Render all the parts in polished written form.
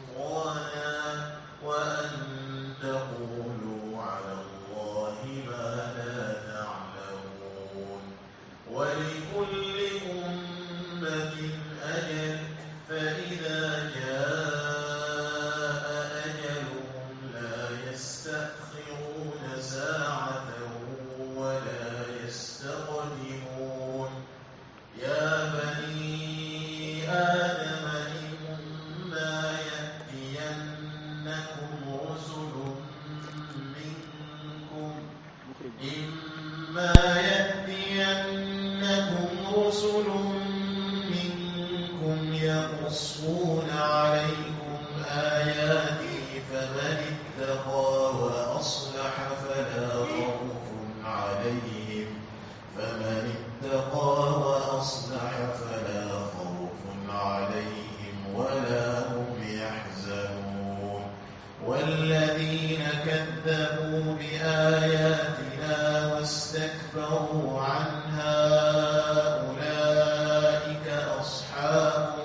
سلطانا وأن تقولوا على الله ما لا تعلمون. ولكل أمة أجل فإذا جاء أجلهم لا يستأخرون ساعة ولا يستقدمون. يا بني آدم إما يأتينكم رسل منكم يقصون عليكم آياتي فمن اتقى وأصلح فلا خوف عليهم ولا هم يحزنون. والذين كذبوا بآياتنا واستكبروا عنها أولئك أصحاب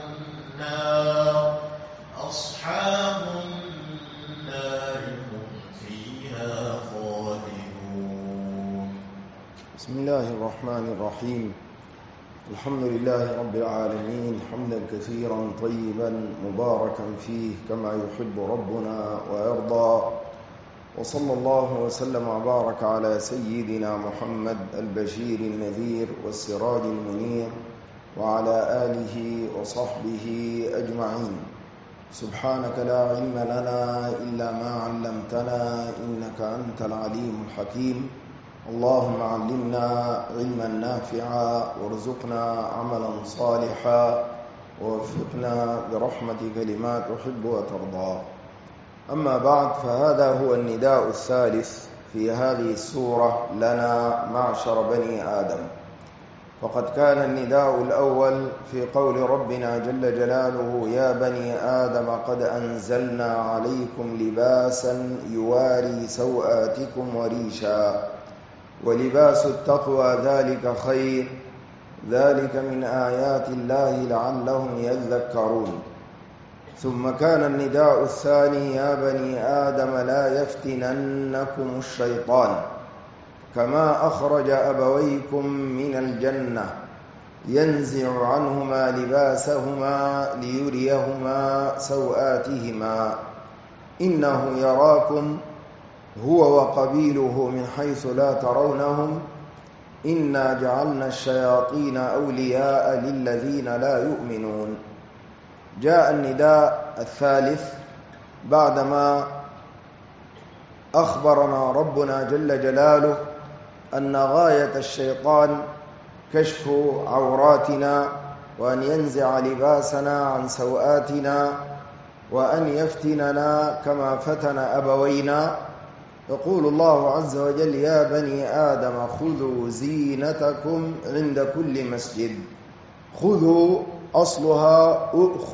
النار هم فيها خالدون. بسم الله الرحمن الرحيم. الحمد لله رب العالمين حمدا كثيرا طيبا مباركا فيه كما يحب ربنا ويرضى، وصلى الله وسلم وبارك على سيدنا محمد البشير النذير والسراج المنير وعلى آله وصحبه أجمعين. سبحانك لا علم لنا إلا ما علمتنا إنك أنت العليم الحكيم. اللهم علمنا علما نافعا وارزقنا عملا صالحا ووفقنا برحمتك لما تحب وترضى. أما بعد، فهذا هو النداء الثالث في هذه السورة لنا معشر بني آدم. فقد كان النداء الأول في قول ربنا جل جلاله: يا بني آدم قد أنزلنا عليكم لباسا يواري سوآتكم وريشا ولباس التقوى ذلك خير ذلك من آيات الله لعلهم يذكرون. ثم كان النداء الثاني: يا بني آدم لا يفتننكم الشيطان كما أخرج أبويكم من الجنة ينزع عنهما لباسهما ليريهما سوآتهما إنه يراكم هو وقبيله من حيث لا ترونهم إنا جعلنا الشياطين أولياء للذين لا يؤمنون. جاء النداء الثالث بعدما أخبرنا ربنا جل جلاله أن غاية الشيطان كشف عوراتنا وأن ينزع لباسنا عن سوآتنا وأن يفتننا كما فتن أبوينا. يقول الله عز وجل: يا بني آدم خذوا زينتكم عند كل مسجد. خذوا أصلها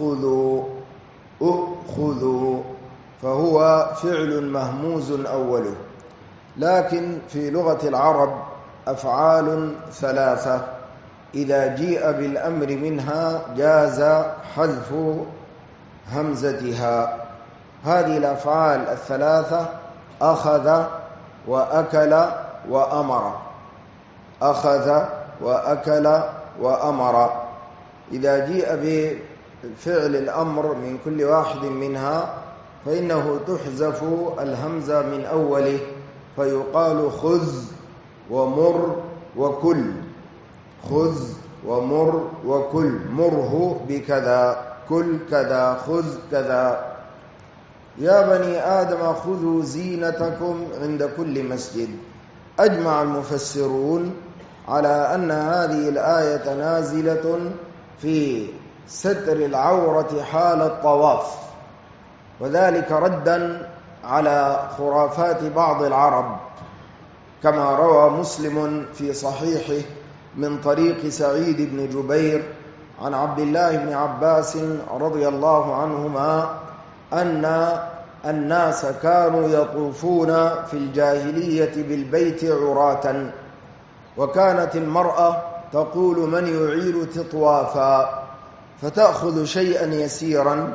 أخذوا، فهو فعل مهموز أوله، لكن في لغة العرب أفعال ثلاثة إذا جيء بالأمر منها جاز حذف همزتها. هذه الأفعال الثلاثة: أخذ وأكل وأمر. أخذ وأكل وأمر. إذا جيء بفعل الأمر من كل واحد منها فإنه تحذف الهمزة من أوله فيقال خذ ومر وكل. خذ ومر وكل. مره بكذا، كل كذا، خذ كذا. يا بني آدم خذوا زينتكم عند كل مسجد. أجمع المفسرون على أن هذه الآية نازلة في ستر العورة حال الطواف، وذلك ردا على خرافات بعض العرب، كما روى مسلم في صحيحه من طريق سعيد بن جبير عن عبد الله بن عباس رضي الله عنهما أن الناس كانوا يطوفون في الجاهلية بالبيت عراة، وكانت المرأة تقول: من يعير تطوافا، فتأخذ شيئا يسيرا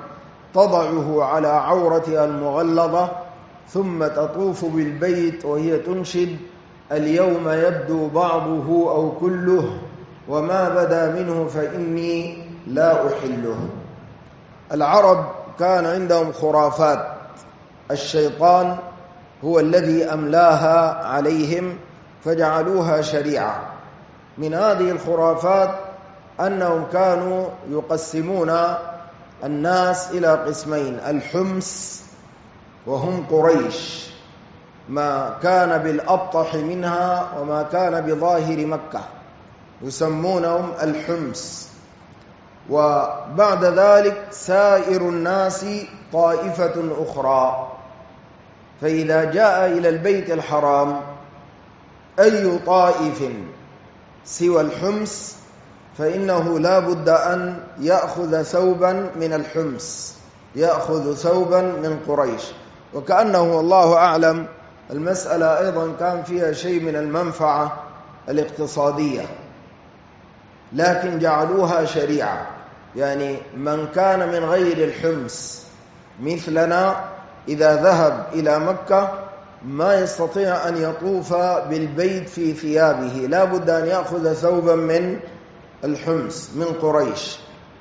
تضعه على عورتها المغلظة ثم تطوف بالبيت وهي تنشد: اليوم يبدو بعضه أو كله وما بدا منه فإني لا أحله. العرب كان عندهم خرافات، الشيطان هو الذي أملاها عليهم فجعلوها شريعة. من هذه الخرافات أنهم كانوا يقسمون الناس إلى قسمين: الحمص وهم قريش، ما كان بالأبطح منها وما كان بظاهر مكة يسمونهم الحمص، وبعد ذلك سائر الناس طائفة أخرى. فإذا جاء إلى البيت الحرام أي طائف سوى الحمص فإنه لا بد أن يأخذ ثوبا من الحمص، يأخذ ثوبا من قريش. وكأنه والله أعلم المسألة أيضا كان فيها شيء من المنفعة الاقتصادية، لكن جعلوها شريعة. يعني من كان من غير الحمص مثلنا إذا ذهب إلى مكة ما يستطيع أن يطوف بالبيت في ثيابه، لا بد أن يأخذ ثوبا من الحمص من قريش.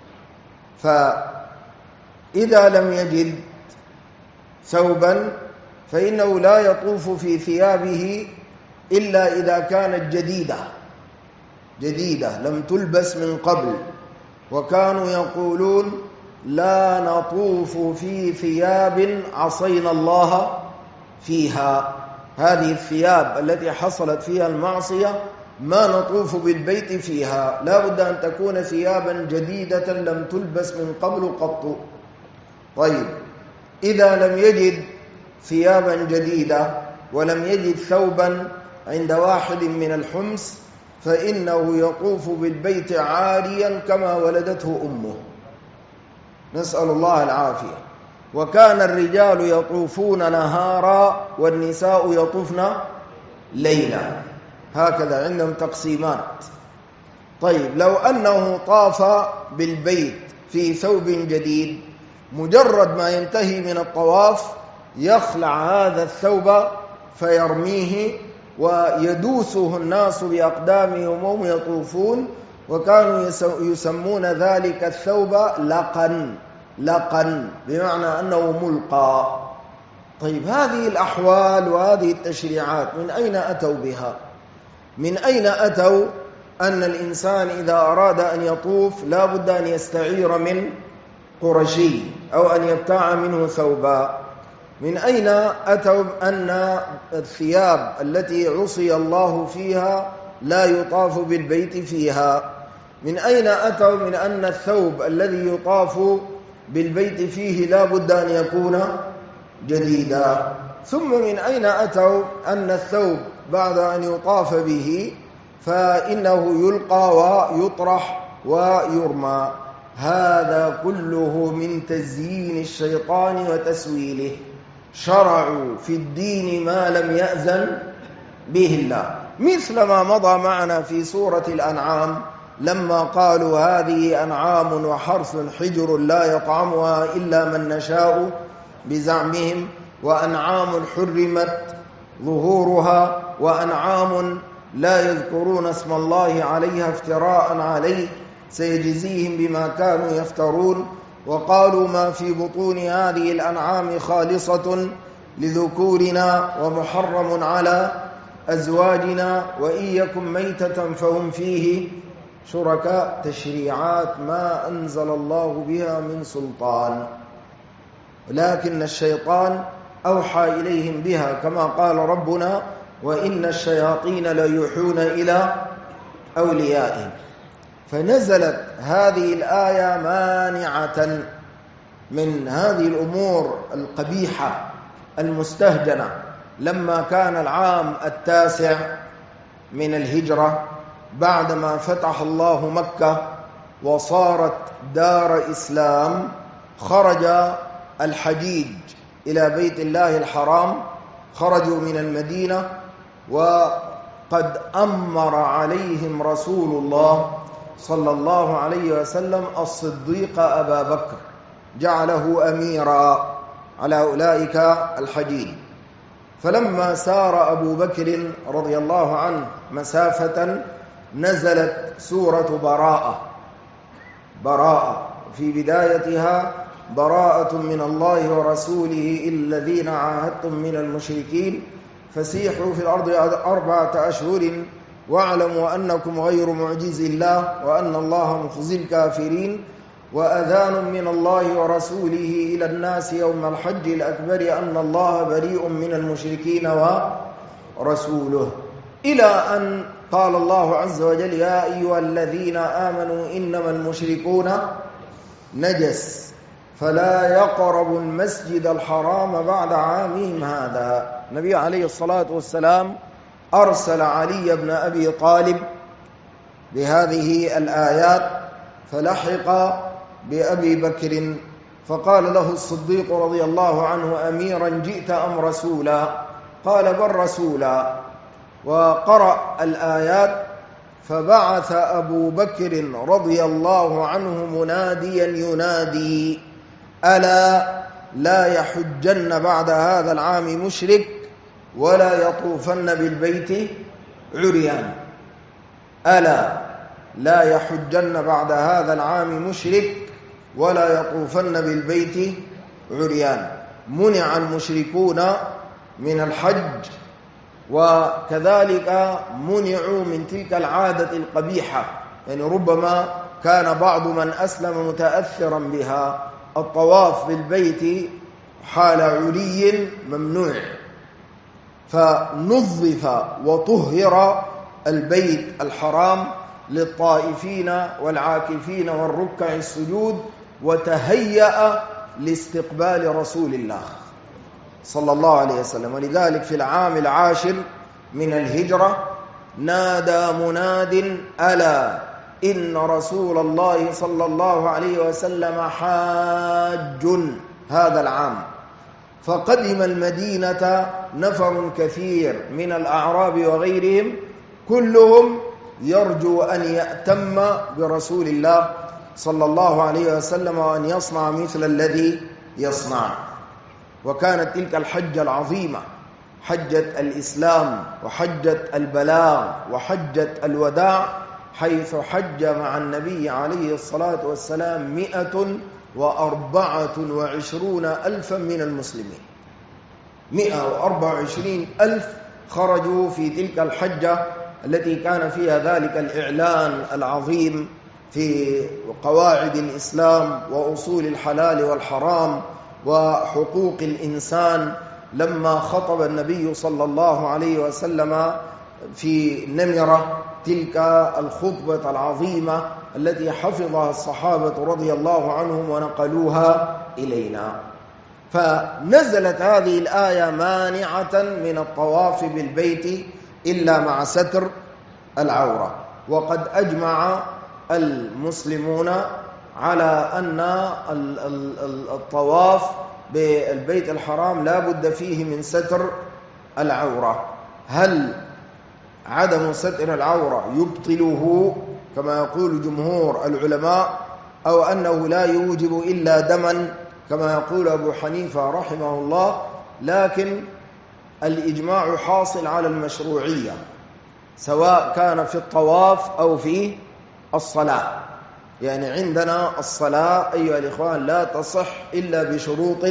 فإذا لم يجد ثوبا فإنه لا يطوف في ثيابه إلا إذا كانت جديدة لم تلبس من قبل. وكانوا يقولون: لا نطوف في ثياب عصينا الله فيها. هذه الثياب التي حصلت فيها المعصية ما نطوف بالبيت فيها، لا بد أن تكون ثيابا جديدة لم تلبس من قبل قط. طيب، إذا لم يجد ثيابا جديدة ولم يجد ثوبا عند واحد من الحمص فإنه يطوف بالبيت عاريا كما ولدته أمه، نسأل الله العافية. وكان الرجال يطوفون نهارا والنساء يطوفن ليلا، هكذا عندهم تقسيمات. طيب، لو أنه طاف بالبيت في ثوب جديد مجرد ما ينتهي من الطواف يخلع هذا الثوب فيرميه ويدوسه الناس بأقدامهم وهم يطوفون، وكانوا يسمون ذلك الثوب لقا بمعنى أنه ملقى. طيب، هذه الأحوال وهذه التشريعات من أين أتوا بها؟ من أين أتوا أن الإنسان إذا أراد أن يطوف لا بد أن يستعير من قرشي أو أن يبتاع منه ثوبا؟ من أين أتوا أن الثياب التي عصي الله فيها لا يطاف بالبيت فيها؟ من أين أتوا من أن الثوب الذي يطاف بالبيت فيه لا بد أن يكون جديدا؟ ثم من أين أتوا أن الثوب بعد أن يطاف به فإنه يلقى ويطرح ويرمى؟ هذا كله من تزيين الشيطان وتسويله. شرعوا في الدين ما لم يأذن به الله، مثل ما مضى معنا في سورة الأنعام لما قالوا: هذه أنعام وحرث حجر لا يطعمها إلا من نشاء بزعمهم، وأنعام حرمت ظهورها، وأنعام لا يذكرون اسم الله عليها افتراء عليه سيجزيهم بما كانوا يفترون. وقالوا: ما في بطون هذه الأنعام خالصة لذكورنا ومحرم على أزواجنا وإن يكن ميتة فهم فيه شركاء. تشريعات ما أنزل الله بها من سلطان، لكن الشيطان أوحى إليهم بها، كما قال ربنا: وإن الشياطين ليوحون إلى أوليائهم. فنزلت هذه الآية مانعة من هذه الأمور القبيحة المستهجنة لما كان العام 9 من الهجرة بعدما فتح الله مكة وصارت دار إسلام. خرج الحجيج إلى بيت الله الحرام، خرجوا من المدينة وقد أمر عليهم رسول الله صلى الله عليه وسلم الصديق أبا بكر جعله أميرا على أولئك الحجيج. فلما سار أبو بكر رضي الله عنه مسافة نزلت سورة براءة في بدايتها: براءة من الله ورسوله إلى الذين عاهدتم من المشركين فسيحوا في الأرض 4 أشهر واعلموا أنكم غير معجز الله وأن الله مخزي الكافرين وأذان من الله ورسوله إلى الناس يوم الحج الأكبر أن الله بريء من المشركين ورسوله، إلى أن قال الله عز وجل: يا أيها الذين آمنوا إنما المشركون نجس فلا يقربوا المسجد الحرام بعد عامهم هذا. النبي عليه الصلاة والسلام أرسل علي بن أبي طالب بهذه الآيات فلحق بأبي بكر فقال له الصديق رضي الله عنه: أميرا جئت أم رسولا؟ قال: بل رسولا. وقرأ الآيات فبعث أبو بكر رضي الله عنه مناديا ينادي: ألا لا يحجن بعد هذا العام مشرك ولا يطوفن بالبيت عريان. ألا لا يحجن بعد هذا العام مشرك ولا يطوفن بالبيت عريان. منع المشركون من الحج، وكذلك منعوا من تلك العادة القبيحة، يعني ربما كان بعض من أسلم متأثرا بها. الطواف بالبيت حال علي ممنوع، فنظف وطهر البيت الحرام للطائفين والعاكفين والركع السجود، وتهيأ لاستقبال رسول الله صلى الله عليه وسلم. ولذلك في العام 10 من الهجرة نادى مناد: ألا إن رسول الله صلى الله عليه وسلم حاج هذا العام. فقدم المدينة نفر كثير من الأعراب وغيرهم، كلهم يرجو أن يأتم برسول الله صلى الله عليه وسلم وأن يصنع مثل الذي يصنع. وكانت تلك الحجة العظيمة، حجة الإسلام وحجة البلاغ وحجة الوداع، حيث حج مع النبي عليه الصلاة والسلام 124,000 من المسلمين. 124,000 خرجوا في تلك الحجة التي كان فيها ذلك الإعلان العظيم في قواعد الإسلام وأصول الحلال والحرام وحقوق الإنسان. لما خطب النبي صلى الله عليه وسلم في نمرة تلك الخطبة العظيمة التي حفظها الصحابة رضي الله عنهم ونقلوها إلينا. فنزلت هذه الآية مانعة من الطواف بالبيت إلا مع ستر العورة. وقد أجمع المسلمون على أن الطواف بالبيت الحرام لا بد فيه من ستر العورة. هل عدم ستر العورة يبطله كما يقول جمهور العلماء، أو أنه لا يوجب إلا دما كما يقول أبو حنيفة رحمه الله؟ لكن الإجماع حاصل على المشروعية، سواء كان في الطواف أو في الصلاة. يعني عندنا الصلاة أيها الإخوان لا تصح إلا بشروط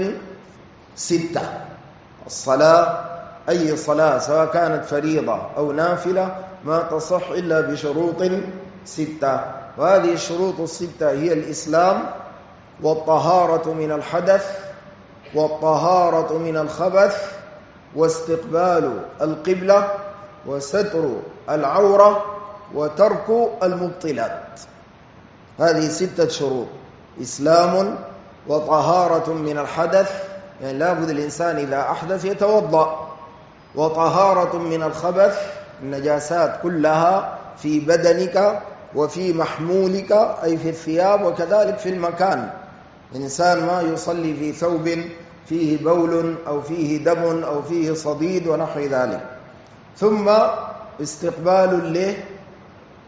6. الصلاة أي صلاة سواء كانت فريضة أو نافلة ما تصح إلا بشروط 6. وهذه الشروط 6 هي الإسلام، والطهارة من الحدث، والطهارة من الخبث، واستقبال القبلة، وستر العورة، وترك المبطلات. هذه 6 شروط: إسلام، وطهارة من الحدث، يعني لا بد الإنسان إذا أحدث يتوضأ، وطهارة من الخبث، النجاسات كلها في بدنك وفي محمولك أي في الثياب، وكذلك في المكان. الإنسان ما يصلي في ثوب فيه بول أو فيه دم أو فيه صديد ونحو ذلك. ثم استقبال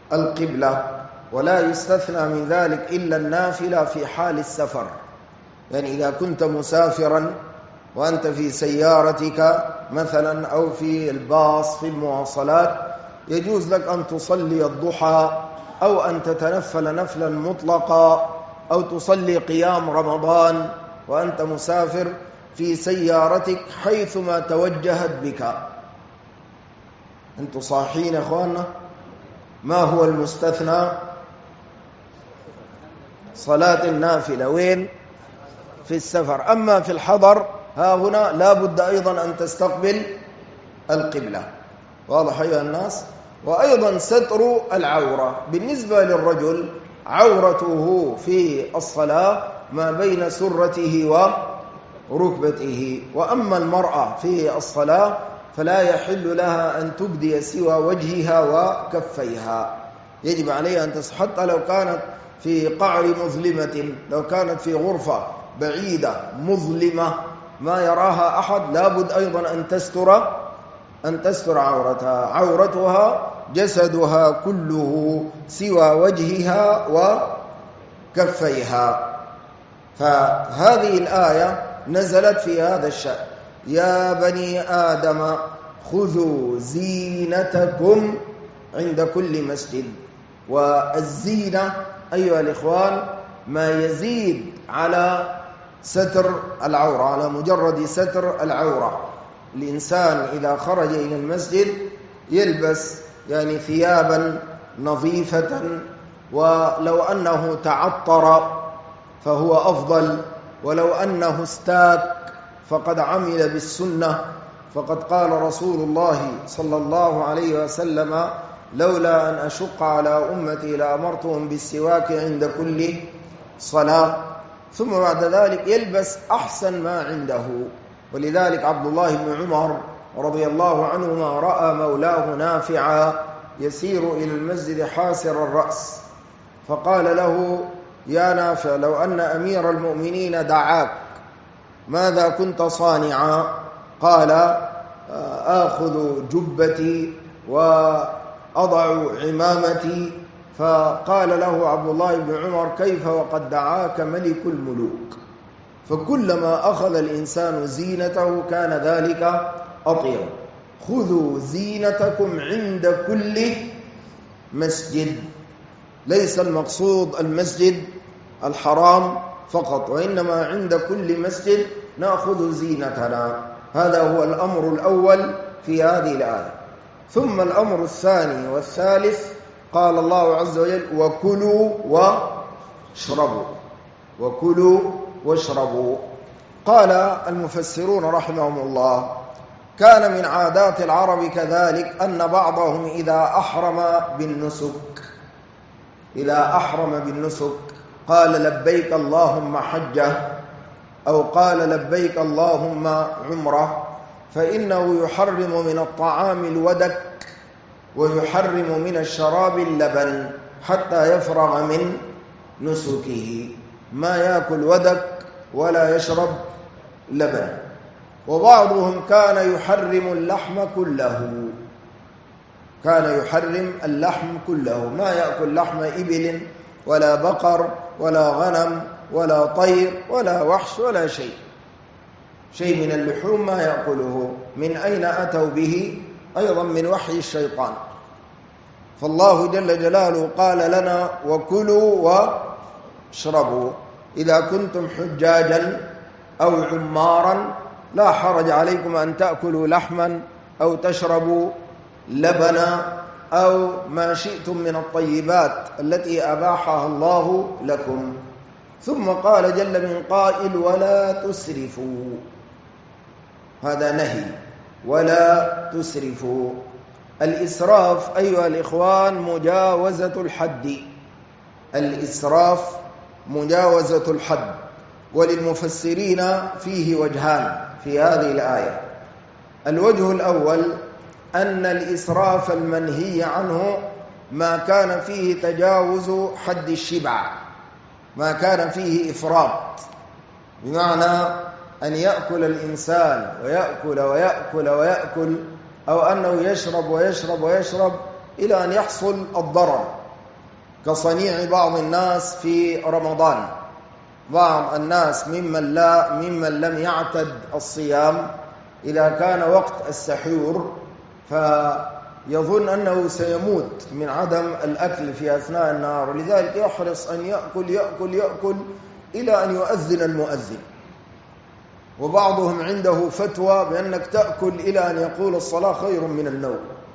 القبلة، ولا يستثنى من ذلك إلا النافلة في حال السفر. يعني إذا كنت مسافرا وأنت في سيارتك مثلا أو في الباص في المواصلات، يجوز لك أن تصلي الضحى أو أن تتنفل نفلا مطلقا أو تصلي قيام رمضان وأنت مسافر في سيارتك حيثما توجهت بك. أنتم صاحين يا أخواننا؟ ما هو المستثنى؟ صلاة النافلة وين؟ في السفر. أما في الحضر ها هنا لا بد أيضا أن تستقبل القبلة. واضح أيها الناس؟ وأيضا ستر العورة. بالنسبة للرجل عورته في الصلاة ما بين سرته وركبته، وأما المرأة في الصلاة فلا يحل لها أن تبدي سوى وجهها وكفيها. يجب عليها أن تصح حتى لو كانت في قعر مظلمة، لو كانت في غرفة بعيدة مظلمة ما يراها أحد، لابد أيضا أن تستر عورتها. عورتها جسدها كله سوى وجهها وكفيها. فهذه الآية نزلت في هذا الشأن: يا بني آدم خذوا زينتكم عند كل مسجد. والزينة أيها الإخوان ما يزيد على ستر العورة، على مجرد ستر العورة. الإنسان إذا خرج إلى المسجد يلبس يعني ثيابا نظيفة، ولو أنه تعطر فهو أفضل، ولو أنه استاك فقد عمل بالسنة. فقد قال رسول الله صلى الله عليه وسلم: لولا أن أشق على أمتي لأمرتهم بالسواك عند كل صلاة. ثم بعد ذلك يلبس أحسن ما عنده. ولذلك عبد الله بن عمر رضي الله عنهما رأى مولاه نافعا يسير إلى المسجد حاسر الرأس، فقال له: يا نافع، لو أن أمير المؤمنين دعاك ماذا كنت صانعا؟ قال: آخذ جبتي وأضع عمامتي. فقال له عبد الله بن عمر: كيف وقد دعاك ملك الملوك؟ فكلما أخذ الإنسان زينته كان ذلك أطيب. خذوا زينتكم عند كل مسجد. ليس المقصود المسجد الحرام فقط، وإنما عند كل مسجد نأخذ زينتنا. هذا هو الأمر الأول في هذه الآية. ثم الأمر الثاني والثالث قال الله عز وجل: وكلوا واشربوا. وكلوا واشربوا. قال المفسرون رحمهم الله: كان من عادات العرب كذلك أن بعضهم إذا أحرم بالنسك قال: لبيك اللهم حجة، أو قال: لبيك اللهم عمرة، فإنه يحرم من الطعام الودك ويحرم من الشراب اللبن حتى يفرغ من نسكه. ما يأكل ودك ولا يشرب لبن. وبعضهم كان يحرم اللحم كله، ما يأكل لحم إبل ولا بقر ولا غنم ولا طير ولا وحش ولا شيء من اللحوم ما يأكله. من أين أتوا به؟ أيضا من وحي الشيطان. فالله جل جلاله قال لنا: وكلوا واشربوا. إذا كنتم حجاجا أو عمارا لا حرج عليكم أن تأكلوا لحما أو تشربوا لبنا أو ما شئتم من الطيبات التي أباحها الله لكم. ثم قال جل من قائل: ولا تسرفوا. هذا نهي: ولا تسرفوا. الإسراف أيها الإخوان مجاوزة الحد. الإسراف مجاوزة الحد. وللمفسرين فيه وجهان في هذه الآية. الوجه الأول أن الإسراف المنهي عنه ما كان فيه تجاوز حد الشبع، ما كان فيه إفراط، بمعنى أن يأكل الإنسان ويأكل ويأكل ويأكل، أو أنه يشرب ويشرب ويشرب إلى أن يحصل الضرر، كصنيع بعض الناس في رمضان. بعض الناس ممن لم يعتد الصيام إذا كان وقت السحور فيظن أنه سيموت من عدم الأكل في أثناء النهار، ولذلك يحرص أن يأكل إلى أن يؤذن المؤذن. وبعضهم عنده فتوى بأنك تأكل إلى أن يقول الصلاة خير من النوم،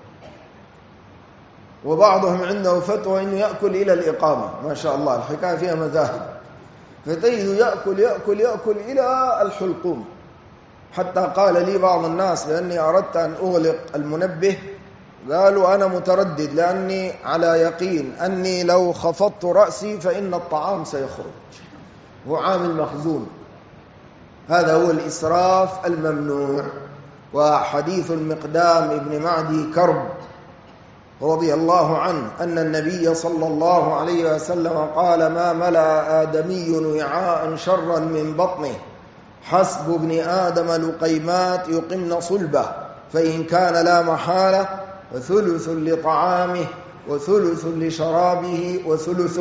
وبعضهم عنده فتوى أنه يأكل إلى الإقامة. ما شاء الله الحكاية فيها مذاهب، فتجد يأكل إلى الحلقوم. حتى قال لي بعض الناس لأني أردت أن أغلق المنبه، قالوا أنا متردد لأني على يقين أني لو خفضت رأسي فإن الطعام سيخرج، هو عامل مخزون. هذا هو الإسراف الممنوع. وحديث المقدام ابن معدي كرب رضي الله عنه أن النبي صلى الله عليه وسلم قال: ما ملأ آدمي وعاء شرا من بطنه، حسب ابن آدم لقيمات يقمن صلبه، فإن كان لا محالة فثلث لطعامه وثلث لشرابه وثلث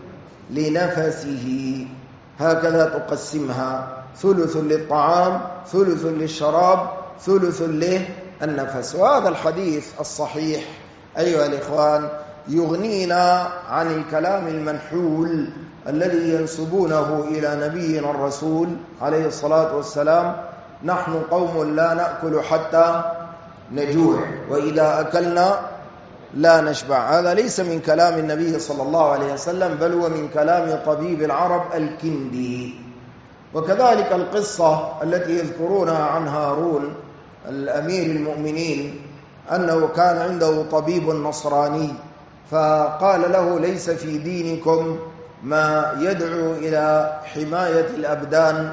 لنفسه. هكذا تقسمها: ثلث للطعام، ثلث للشراب، ثلث للنفس. وهذا الحديث الصحيح أيها الإخوان يغنينا عن الكلام المنحول الذي ينسبونه إلى نبينا الرسول عليه الصلاة والسلام: نحن قوم لا نأكل حتى نجوع، وإذا أكلنا لا نشبع. هذا ليس من كلام النبي صلى الله عليه وسلم، بل هو من كلام طبيب العرب الكندي. وكذلك القصة التي يذكرونها عن هارون الأمير المؤمنين أنه كان عنده طبيب نصراني فقال له: ليس في دينكم ما يدعو إلى حماية الأبدان.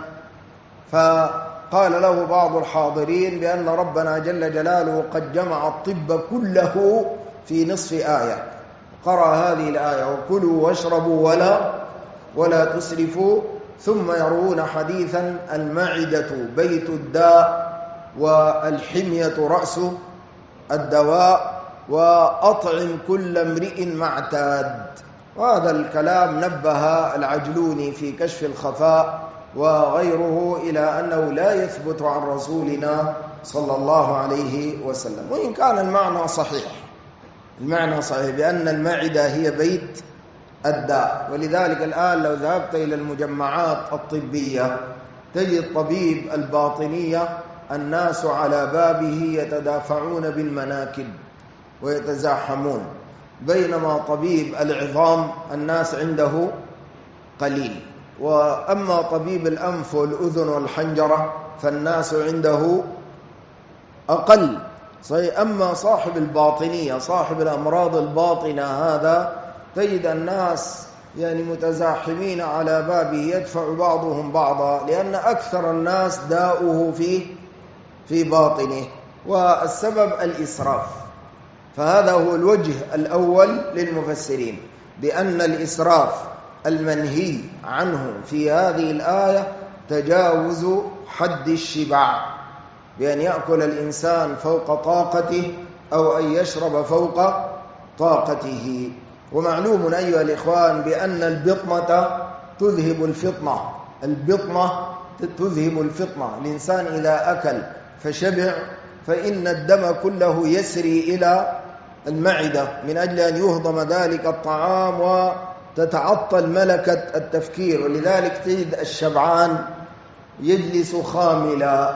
فقال له بعض الحاضرين بأن ربنا جل جلاله قد جمع الطب كله في نصف آية. قرأ هذه الآية: وكلوا واشربوا ولا تسرفوا. ثم يروون حديثا: المعدة بيت الداء والحمية رأس الدواء وأطعم كل امرئ ما اعتاد. وهذا الكلام نبه العجلوني في كشف الخفاء وغيره إلى أنه لا يثبت عن رسولنا صلى الله عليه وسلم، وإن كان المعنى صحيح. المعنى صحيح بأن المعدة هي بيت الداء. ولذلك الآن لو ذهبت إلى المجمعات الطبية تجد طبيب الباطنية الناس على بابه يتدافعون بالمناكب ويتزاحمون، بينما طبيب العظام الناس عنده قليل. وأما طبيب الأنف والأذن والحنجرة فالناس عنده أقل. أما صاحب الباطنية، صاحب الأمراض الباطنة، هذا تجد الناس متزاحمين على بابه، يدفع بعضهم بعضا، لأن أكثر الناس داؤه في باطنه. والسبب الإسراف. فهذا هو الوجه الأول للمفسرين بأن الإسراف المنهي عنه في هذه الآية تجاوز حد الشبع، بأن يأكل الإنسان فوق طاقته أو أن يشرب فوق طاقته. ومعلوم أيها الإخوان بأن البطنة تذهب الفطنة. البطنة تذهب الفطنة. الإنسان إذا أكل فشبع فإن الدم كله يسري إلى المعدة من أجل أن يهضم ذلك الطعام وتتعطل ملكة التفكير. ولذلك تجد الشبعان يجلس خاملا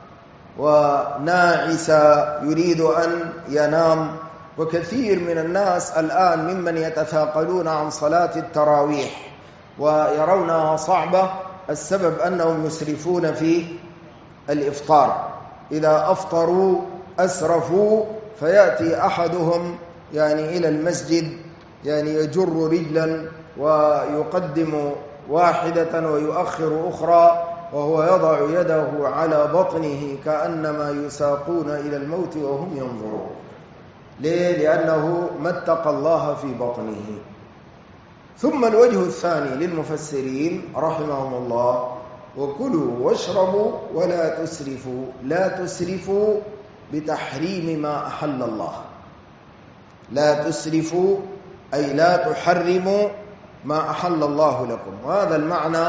وناعسا يريد أن ينام. وكثير من الناس الآن ممن يتثاقلون عن صلاة التراويح ويرونها صعبة، السبب أنهم يسرفون في الإفطار. إذا أفطروا أسرفوا، فيأتي أحدهم إلى المسجد يجر رجلا ويقدم واحدة ويؤخر أخرى، وهو يضع يده على بطنه كأنما يساقون إلى الموت وهم ينظرون. ليه؟ لأنه ما اتقى الله في بطنه. ثم الوجه الثاني للمفسرين رحمهم الله: وكلوا واشربوا ولا تسرفوا. لا تسرفوا بتحريم ما أحل الله. لا تسرفوا أي لا تحرموا ما أحل الله لكم. وهذا المعنى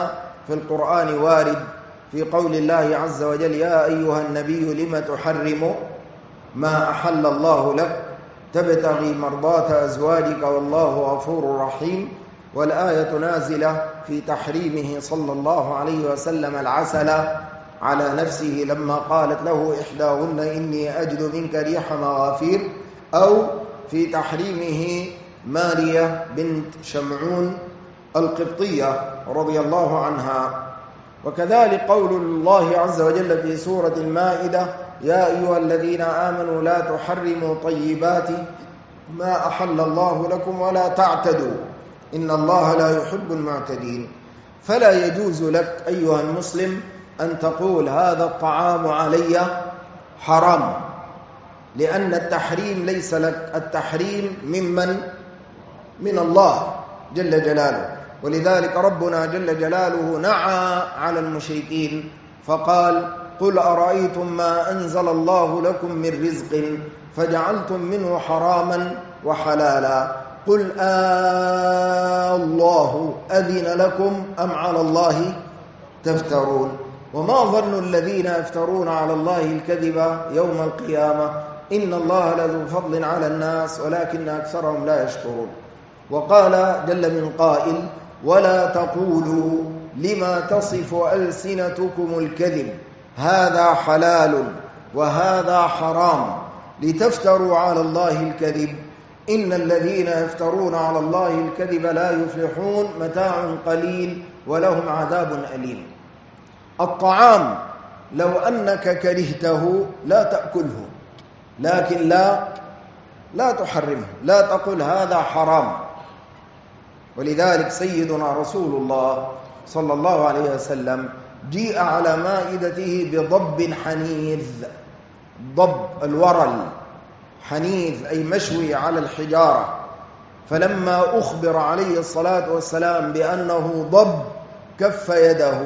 في القرآن وارد في قول الله عز وجل: يا أيها النبي لم تحرم ما أحل الله لك تبتغي مرضات أزواجك والله غفور رحيم. والآية نازلة في تحريمه صلى الله عليه وسلم العسل على نفسه لما قالت له إحداهن: إني أجد منك ريح مغافير، أو في تحريمه مارية بنت شمعون القبطية رضي الله عنها. وكذلك قول الله عز وجل في سورة المائدة: يا أيها الذين آمنوا لا تحرموا طيبات ما أحل الله لكم ولا تعتدوا إن الله لا يحب المعتدين. فلا يجوز لك أيها المسلم أن تقول هذا الطعام علي حرام، لأن التحريم ليس لك، التحريم من الله جل جلاله. ولذلك ربنا جل جلاله نعى على المشركين فقال: قل أرأيتم ما أنزل الله لكم من رزق فجعلتم منه حراما وحلالا قل الله أذن لكم أم على الله تفترون. وما ظن الذين يفترون على الله الكذب يوم القيامة إن الله لذو فضل على الناس ولكن أكثرهم لا يشكرون. وقال جل من قائل: ولا تقولوا لما تصف ألسنتكم الكذب هذا حلال وهذا حرام لتفتروا على الله الكذب إن الذين يفترون على الله الكذب لا يفلحون متاع قليل ولهم عذاب أليم. الطعام لو أنك كرهته لا تأكله، لكن لا تحرمه، لا تقل هذا حرام. ولذلك سيدنا رسول الله صلى الله عليه وسلم جيء على مائدته بضب حنيذ، ضب الورل حنيذ أي مشوي على الحجارة، فلما أخبر عليه الصلاة والسلام بأنه ضب كف يده،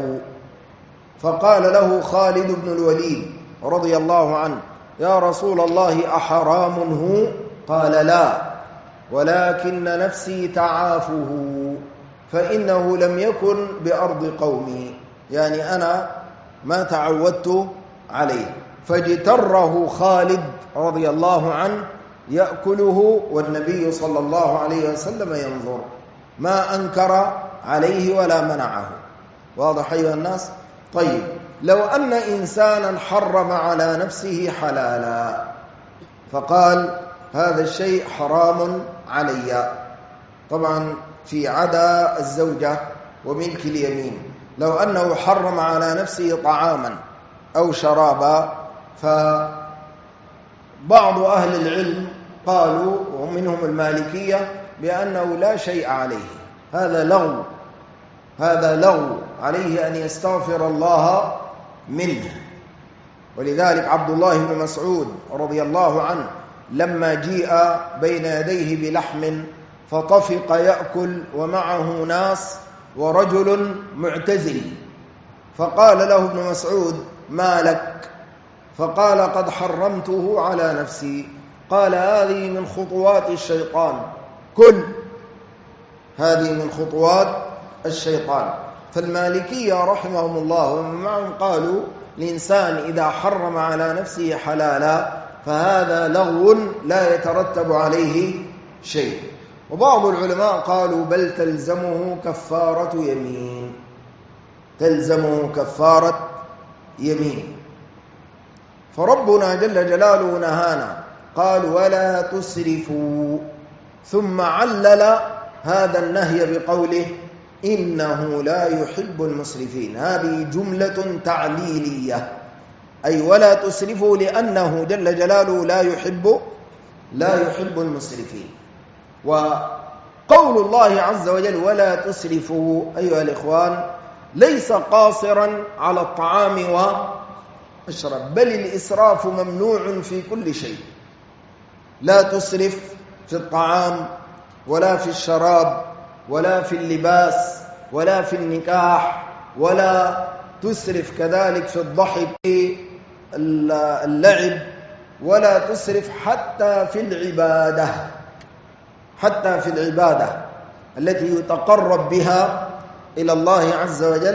فقال له خالد بن الوليد رضي الله عنه: يا رسول الله أحرام هو؟ قال: لا، ولكن نفسي تعافه فإنه لم يكن بأرض قومي، يعني أنا ما تعودت عليه. فاجتره خالد رضي الله عنه يأكله والنبي صلى الله عليه وسلم ينظر، ما أنكر عليه ولا منعه. واضح أيها الناس؟ طيب، لو أن إنسانا حرم على نفسه حلالا فقال هذا الشيء حرام علي، طبعا في عدا الزوجة وملك اليمين، لو أنه حرم على نفسه طعاما أو شرابا، فبعض أهل العلم قالوا ومنهم المالكية بأنه لا شيء عليه، هذا لغو عليه أن يستغفر الله منه. ولذلك عبد الله بن مسعود رضي الله عنه لما جيء بين يديه بلحم فطفق يأكل ومعه ناس ورجل معتزل، فقال له ابن مسعود: ما لك؟ فقال: قد حرمته على نفسي. قال: هذه من خطوات الشيطان، كل هذه من خطوات الشيطان. فالمالكية رحمهم الله ومن معهم قالوا الإنسان إذا حرم على نفسه حلالا فهذا لغو لا يترتب عليه شيء. وبعض العلماء قالوا بل تلزمه كفارة يمين، تلزمه كفارة يمين. فربنا جل جلاله نهانا قال: ولا تسرفوا، ثم علل هذا النهي بقوله: إنه لا يحب المسرفين. هذه جملة تعليلية، أي ولا تسرفوا لأنه جل جلاله لا يحب المسرفين. وقول الله عز وجل ولا تسرفوا أيها الإخوان ليس قاصرا على الطعام والشراب، بل الإسراف ممنوع في كل شيء. لا تسرف في الطعام ولا في الشراب ولا في اللباس ولا في النكاح، ولا تسرف كذلك في الضحك اللعب، ولا تسرف حتى في العبادة التي يتقرب بها إلى الله عز وجل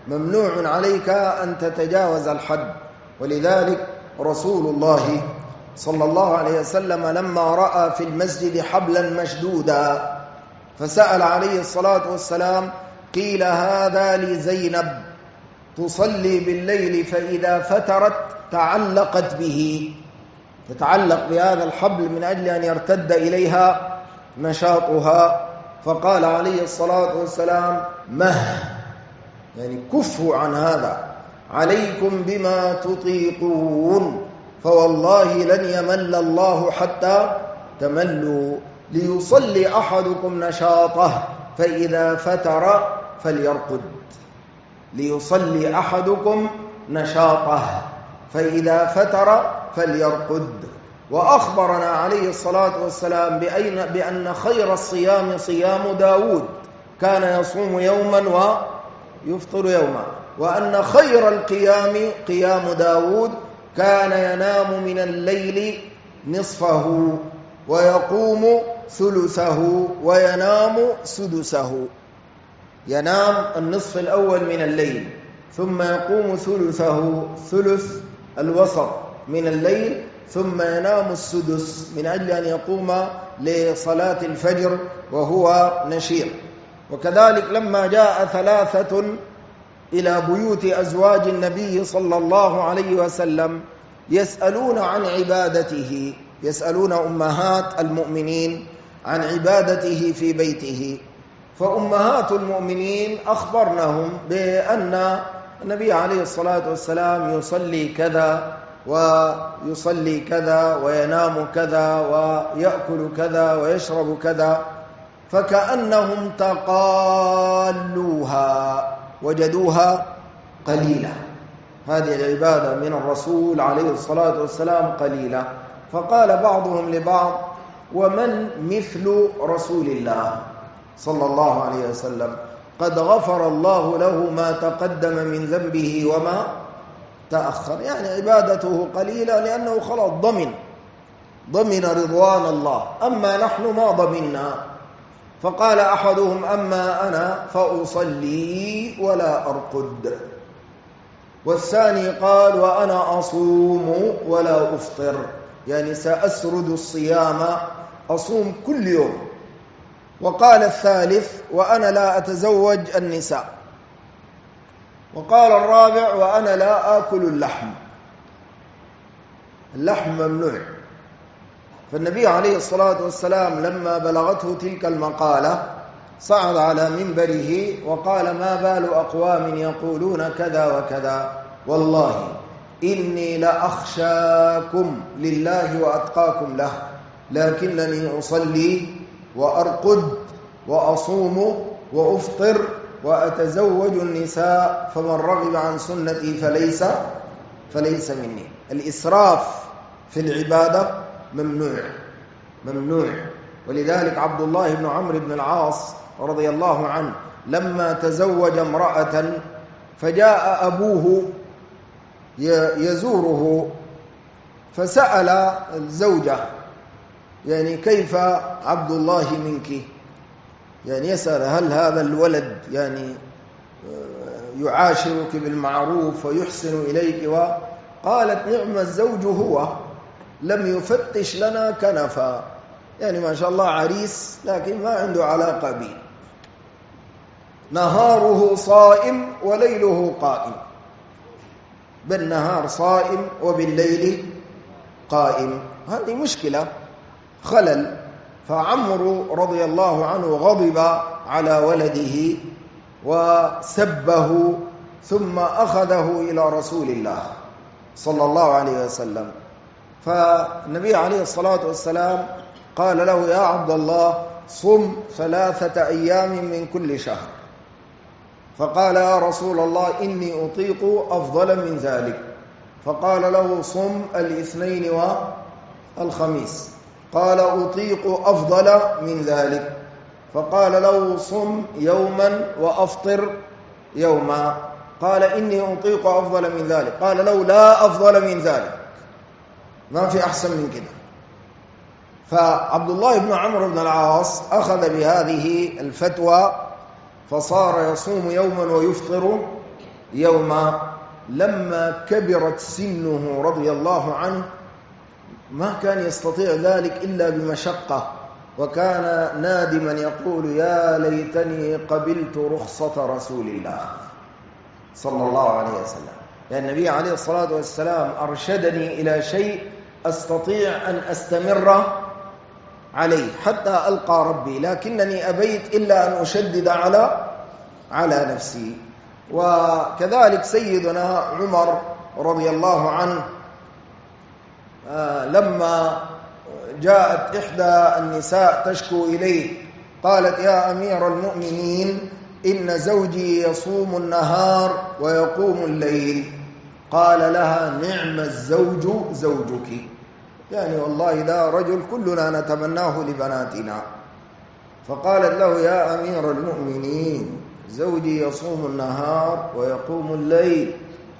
ممنوع عليك أن تتجاوز الحد. ولذلك رسول الله صلى الله عليه وسلم لما رأى في المسجد حبلا مشدودا فسأل عليه الصلاة والسلام قيل هذا لزينب تصلي بالليل فإذا فترت تعلقت به، تتعلق بهذا الحبل من أجل أن يرتد إليها نشاطها، فقال عليه الصلاة والسلام يعني كفوا عن هذا، عليكم بما تطيقون، فوالله لن يمل الله حتى تملوا، ليصلي أحدكم نشاطه فإذا فتر فليرقد، ليصلي أحدكم نشاطه فإذا فتر فليرقد. وأخبرنا عليه الصلاة والسلام بأن خير الصيام صيام داود، كان يصوم يوما ويفطر يوما، وأن خير القيام قيام داود، كان ينام من الليل نصفه ويقوم ثلثه وينام سدسه، ينام النصف الأول من الليل ثم يقوم ثلثه، ثلث الوسط من الليل، ثم ينام السدس من أجل أن يقوم لصلاة الفجر وهو نشيط. وكذلك لما جاء ثلاثة إلى بيوت أزواج النبي صلى الله عليه وسلم يسألون عن عبادته، يسألون أمهات المؤمنين عن عبادته في بيته، فأمهات المؤمنين أخبرنهم بأن النبي عليه الصلاة والسلام يصلي كذا ويصلي كذا وينام كذا ويأكل كذا ويشرب كذا، فكأنهم تقالوها، وجدوها قليلة، هذه العبادة من الرسول عليه الصلاة والسلام قليلة. فقال بعضهم لبعض ومن مثل رسول الله صلى الله عليه وسلم، قد غفر الله له ما تقدم من ذنبه وما تأخر، يعني عبادته قليلة لأنه خلاص ضمن رضوان الله، أما نحن ما ضمنا. فقال أحدهم أما أنا فأصلي ولا أرقد، والثاني قال وأنا أصوم ولا أفطر، يعني سأسرد الصيام، أصوم كل يوم. وقال الثالث وأنا لا أتزوج النساء. وقال الرابع وأنا لا آكل اللحم ممنوع. فالنبي عليه الصلاة والسلام لما بلغته تلك المقالة صعد على منبره وقال ما بال أقوام يقولون كذا وكذا، والله إني لأخشاكم لله وأتقاكم له، لكنني أصلي وأرقد وأصوم وأفطر وأتزوج النساء، فمن رغب عن سنتي فليس مني. الإسراف في العبادة ممنوع. ولذلك عبد الله بن عمرو بن العاص رضي الله عنه لما تزوج امرأة فجاء أبوه يزوره فسأل الزوجة يعني كيف عبد الله منك، يعني يسأل هل هذا الولد يعني يعاشرك بالمعروف ويحسن إليك، وقالت نعم الزوج هو، لم يفتش لنا كنفا، يعني ما شاء الله عريس لكن ما عنده علاقة بي، نهاره صائم وليله قائم، بالنهار صائم وبالليل قائم، هذه مشكلة خلل. فعمرو رضي الله عنه غضب على ولده وسبه، ثم أخذه إلى رسول الله صلى الله عليه وسلم. فالنبي عليه الصلاة والسلام قال له يا عبد الله صم 3 أيام من كل شهر. فقال يا رسول الله إني أطيق أفضل من ذلك. فقال له صم الاثنين والخميس. قال أطيق أفضل من ذلك. فقال له صم يوما وأفطر يوما. قال إني أطيق أفضل من ذلك. قال له لا أفضل من ذلك، ما في أحسن من كده. فعبد الله بن عمرو بن العاص أخذ بهذه الفتوى، فصار يصوم يوما ويفطر يوم لما كبرت سنه رضي الله عنه ما كان يستطيع ذلك إلا بمشقة، وكان نادما يقول يا ليتني قبلت رخصة رسول الله صلى الله عليه وسلم. يعني النبي عليه الصلاة والسلام أرشدني إلى شيء أستطيع أن أستمر عليه حتى ألقى ربي، لكنني أبيت إلا أن أشدد على نفسي. وكذلك سيدنا عمر رضي الله عنه لما جاءت إحدى النساء تشكو إليه قالت يا أمير المؤمنين إن زوجي يصوم النهار ويقوم الليل، قال لها نعم الزوج زوجك، يعني والله ذا رجل كلنا نتمناه لبناتنا. فقالت له يا أمير المؤمنين زوجي يصوم النهار ويقوم الليل،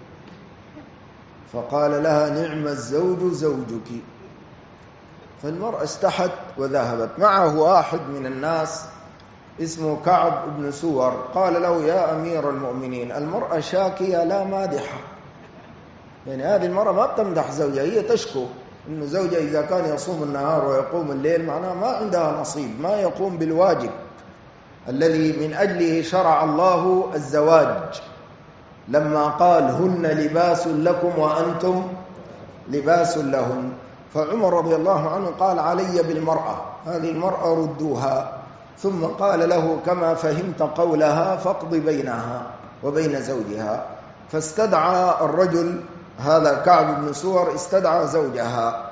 فقال لها نعم الزوج زوجك. فالمرأة استحت وذهبت. معه واحد من الناس اسمه كعب بن سور قال له يا أمير المؤمنين المرأة شاكية لا مادحة، يعني هذه المرأة ما بتمدح زوجها، هي تشكو إنه زوجها إذا كان يصوم النهار ويقوم الليل معناه ما عندها نصيب، ما يقوم بالواجب الذي من أجله شرع الله الزواج لما قال هن لباس لكم وأنتم لباس لهن. فعمر رضي الله عنه قال علي بالمرأة، هذه المرأة ردوها، ثم قال له كما فهمت قولها فاقض بينها وبين زوجها. فاستدعى الرجل هذا كعب بن سور استدعى زوجها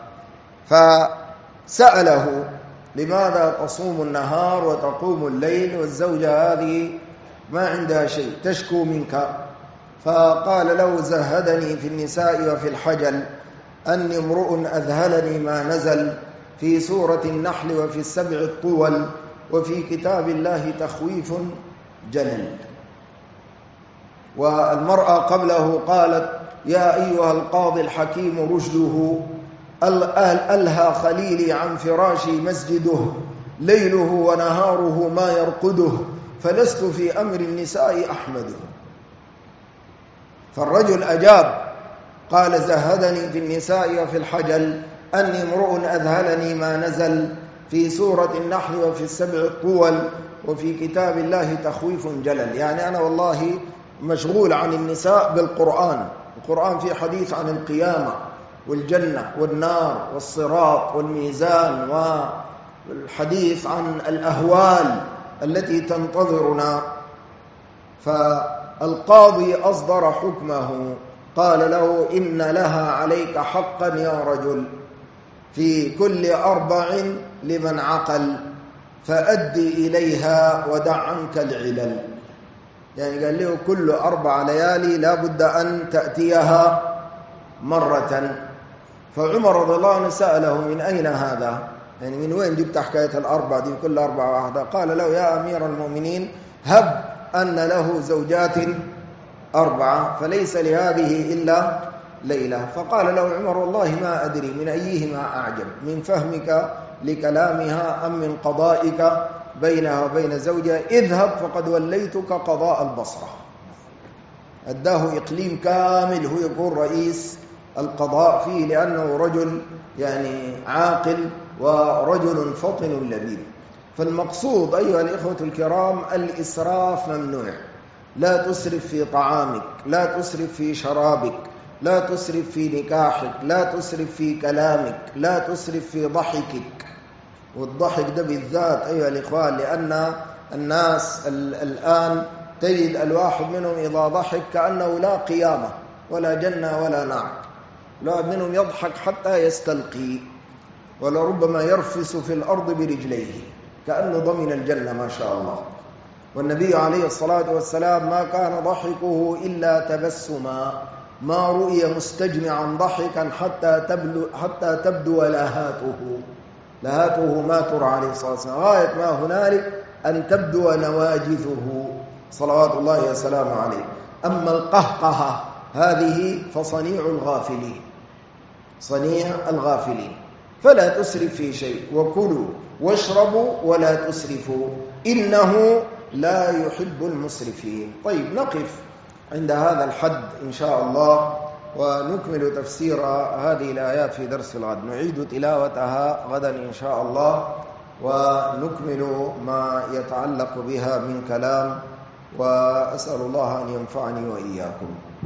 فسأله لماذا تصوم النهار وتقوم الليل والزوجة هذه ما عندها شيء تشكو منك؟ فقال له زهدني في النساء وفي الحجل أني امرؤ أذهلني ما نزل في سورة النحل وفي السبع الطول وفي كتاب الله تخويف جلل. والمرأة قبله قالت يا أيها القاضي الحكيم رشده ألهى خليلي عن فراشي مسجده ليله ونهاره ما يرقده فلست في أمر النساء أحمده. فالرجل أجاب قال زهدني في النساء وفي الحجل أني امرؤ أذهلني ما نزل في سورة النحل وفي السبع الطول وفي كتاب الله تخويف جلل، يعني أنا والله مشغول عن النساء بالقرآن. القرآن فيه حديث عن القيامة والجنة والنار والصراط والميزان والحديث عن الأهوال التي تنتظرنا. فالقاضي أصدر حكمه قال له إن لها عليك حقا يا رجل في كل 4 لمن عقل فأدي إليها ودع عنك العلل، يعني قال له كل 4 ليالي لا بد أن تأتيها مرة. فعمر رضي الله عنه سأله من أين هذا، يعني من وين جبت حكاية 4 دي كل 4 واحدة؟ قال له يا أمير المؤمنين هب أن له زوجات 4 فليس لهذه إلا ليلة. فقال له عمر والله ما أدري من أيهما أعجب، من فهمك لكلامها أم من قضائك بينها وبين زوجها؟ اذهب فقد وليتك قضاء البصرة. أداه إقليم كامل هو يكون رئيس القضاء فيه، لأنه رجل يعني عاقل ورجل فطن لبيب. فالمقصود أيها الإخوة الكرام الإسراف ممنوع. لا تسرف في طعامك، لا تسرف في شرابك، لا تسرف في نكاحك، لا تسرف في كلامك، لا تسرف في ضحكك. والضحك ده بالذات أيها الإخوان، لأن الناس الآن تجد الواحد منهم إذا ضحك كأنه لا قيامة ولا جنة ولا نار. الواحد منهم يضحك حتى يستلقي، ولربما يرفس في الأرض برجليه كأنه ضمن الجنة ما شاء الله. والنبي عليه الصلاة والسلام ما كان ضحكه إلا تبسما، ما رؤي مستجمعا ضحكا حتى تبدو لهاته ما ترى عليه الصلاة والسلام، غاية ما هنالك أن تبدو نواجذه صلوات الله وسلامه عليه. أما القهقهة هذه فصنيع الغافلين، صنيع الغافلين. فلا تسرف في شيء، وكلوا واشربوا ولا تسرفوا إنه لا يحب المسرفين. طيب نقف عند هذا الحد إن شاء الله، ونكمل تفسير هذه الآيات في درس الغد. نعيد تلاوتها غدا إن شاء الله، ونكمل ما يتعلق بها من كلام، وأسأل الله أن ينفعني وإياكم.